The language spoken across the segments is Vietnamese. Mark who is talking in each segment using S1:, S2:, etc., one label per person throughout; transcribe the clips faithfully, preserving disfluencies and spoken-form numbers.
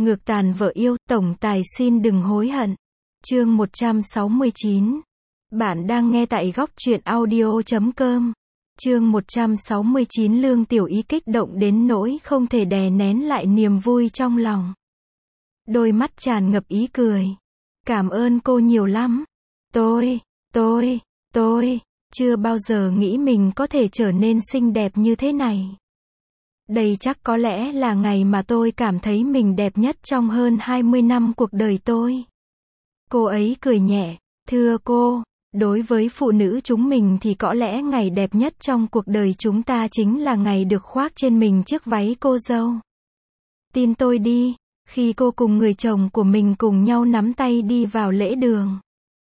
S1: Ngược tàn vợ yêu, tổng tài xin đừng hối hận. Chương một trăm sáu mươi chín. Bạn đang nghe tại góc truyện audio chấm com. Chương một trăm sáu mươi chín. Lương Tiểu Ý kích động đến nỗi không thể đè nén lại niềm vui trong lòng. Đôi mắt tràn ngập ý cười. Cảm ơn cô nhiều lắm. Tôi, tôi, tôi, chưa bao giờ nghĩ mình có thể trở nên xinh đẹp như thế này. Đây chắc có lẽ là ngày mà tôi cảm thấy mình đẹp nhất trong hơn hai mươi năm cuộc đời tôi. Cô ấy cười nhẹ, thưa cô, đối với phụ nữ chúng mình thì có lẽ ngày đẹp nhất trong cuộc đời chúng ta chính là ngày được khoác trên mình chiếc váy cô dâu. Tin tôi đi, khi cô cùng người chồng của mình cùng nhau nắm tay đi vào lễ đường.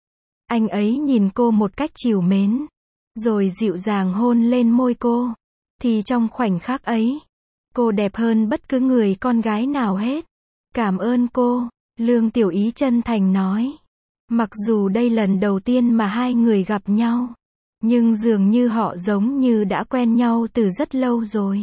S1: Anh ấy nhìn cô một cách trìu mến, rồi dịu dàng hôn lên môi cô. Thì trong khoảnh khắc ấy, cô đẹp hơn bất cứ người con gái nào hết. Cảm ơn cô, Lương Tiểu Ý chân thành nói. Mặc dù đây lần đầu tiên mà hai người gặp nhau, nhưng dường như họ giống như đã quen nhau từ rất lâu rồi.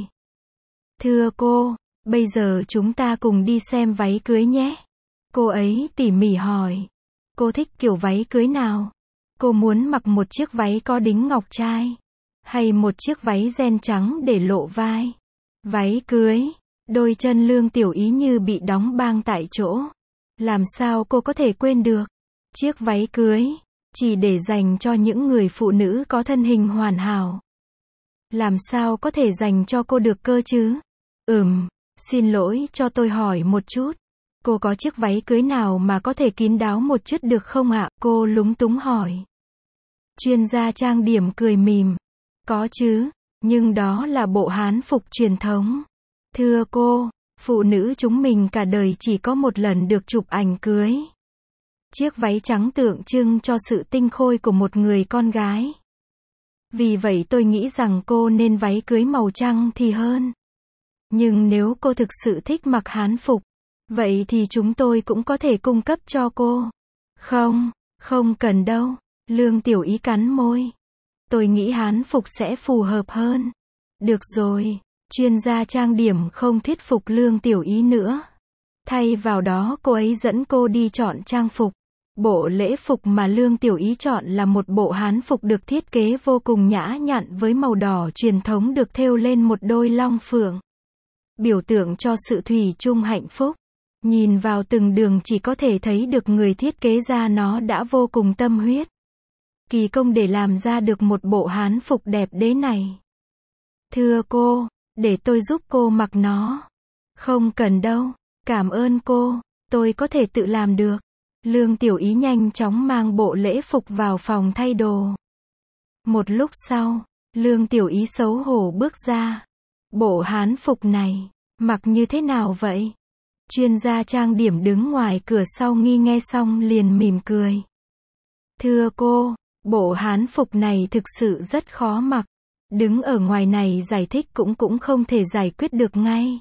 S1: Thưa cô, bây giờ chúng ta cùng đi xem váy cưới nhé. Cô ấy tỉ mỉ hỏi. Cô thích kiểu váy cưới nào? Cô muốn mặc một chiếc váy có đính ngọc trai, hay một chiếc váy ren trắng để lộ vai? Váy cưới, đôi chân Lương Tiểu Ý như bị đóng băng tại chỗ. Làm sao cô có thể quên được? Chiếc váy cưới, chỉ để dành cho những người phụ nữ có thân hình hoàn hảo. Làm sao có thể dành cho cô được cơ chứ? Ừm, xin lỗi cho tôi hỏi một chút. Cô có chiếc váy cưới nào mà có thể kín đáo một chút được không ạ? Cô lúng túng hỏi. Chuyên gia trang điểm cười mỉm. Có chứ, nhưng đó là bộ hán phục truyền thống. Thưa cô, phụ nữ chúng mình cả đời chỉ có một lần được chụp ảnh cưới. Chiếc váy trắng tượng trưng cho sự tinh khôi của một người con gái. Vì vậy tôi nghĩ rằng cô nên váy cưới màu trắng thì hơn. Nhưng nếu cô thực sự thích mặc hán phục, vậy thì chúng tôi cũng có thể cung cấp cho cô. Không, không cần đâu. Lương Tiểu Ý cắn môi. Tôi nghĩ hán phục sẽ phù hợp hơn. Được rồi, chuyên gia trang điểm không thuyết phục Lương Tiểu Ý nữa. Thay vào đó cô ấy dẫn cô đi chọn trang phục. Bộ lễ phục mà Lương Tiểu Ý chọn là một bộ hán phục được thiết kế vô cùng nhã nhặn với màu đỏ truyền thống được thêu lên một đôi long phượng. Biểu tượng cho sự thủy chung hạnh phúc. Nhìn vào từng đường chỉ có thể thấy được người thiết kế ra nó đã vô cùng tâm huyết. Kỳ công để làm ra được một bộ hán phục đẹp đế này. Thưa cô, để tôi giúp cô mặc nó. Không cần đâu, cảm ơn cô, tôi có thể tự làm được. Lương Tiểu Ý nhanh chóng mang bộ lễ phục vào phòng thay đồ. Một lúc sau, Lương Tiểu Ý xấu hổ bước ra. Bộ hán phục này, mặc như thế nào vậy? Chuyên gia trang điểm đứng ngoài cửa sau nghi nghe xong liền mỉm cười. Thưa cô, bộ hán phục này thực sự rất khó mặc. Đứng ở ngoài này giải thích cũng cũng không thể giải quyết được ngay.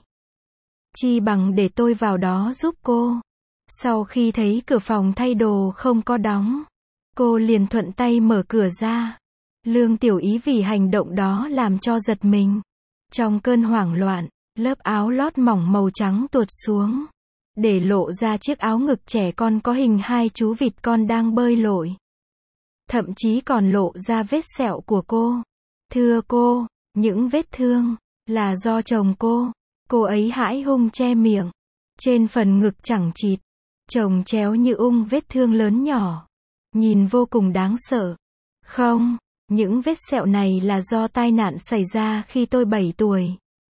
S1: Chi bằng để tôi vào đó giúp cô. Sau khi thấy cửa phòng thay đồ không có đóng, cô liền thuận tay mở cửa ra. Lương Tiểu Ý vì hành động đó làm cho giật mình. Trong cơn hoảng loạn, lớp áo lót mỏng màu trắng tuột xuống, để lộ ra chiếc áo ngực trẻ con có hình hai chú vịt con đang bơi lội. Thậm chí còn lộ ra vết sẹo của cô. Thưa cô, những vết thương là do chồng cô. Cô ấy hãi hùng che miệng. Trên phần ngực chẳng chịt, chồng chéo như ung vết thương lớn nhỏ. Nhìn vô cùng đáng sợ. Không, những vết sẹo này là do tai nạn xảy ra khi tôi bảy tuổi.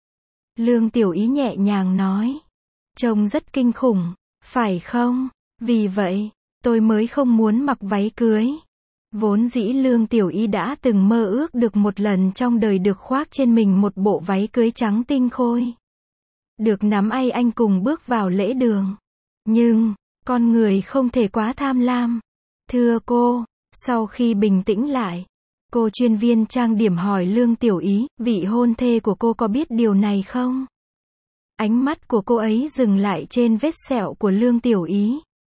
S1: Lương Tiểu Ý nhẹ nhàng nói. Trông rất kinh khủng, phải không? Vì vậy, tôi mới không muốn mặc váy cưới. Vốn dĩ Lương Tiểu Ý đã từng mơ ước được một lần trong đời được khoác trên mình một bộ váy cưới trắng tinh khôi. Được nắm tay anh cùng bước vào lễ đường. Nhưng, con người không thể quá tham lam. Thưa cô, sau khi bình tĩnh lại, cô chuyên viên trang điểm hỏi Lương Tiểu Ý, vị hôn thê của cô có biết điều này không? Ánh mắt của cô ấy dừng lại trên vết sẹo của Lương Tiểu Ý.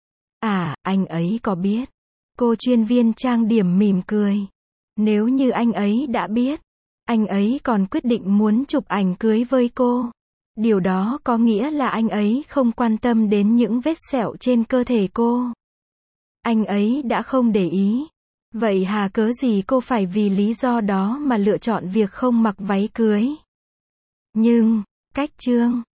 S1: À, anh ấy có biết. Cô chuyên viên trang điểm mỉm cười. Nếu như anh ấy đã biết, anh ấy còn quyết định muốn chụp ảnh cưới với cô. Điều đó có nghĩa là anh ấy không quan tâm đến những vết sẹo trên cơ thể cô. Anh ấy đã không để ý. Vậy hà cớ gì cô phải vì lý do đó mà lựa chọn việc không mặc váy cưới? Nhưng, cách chương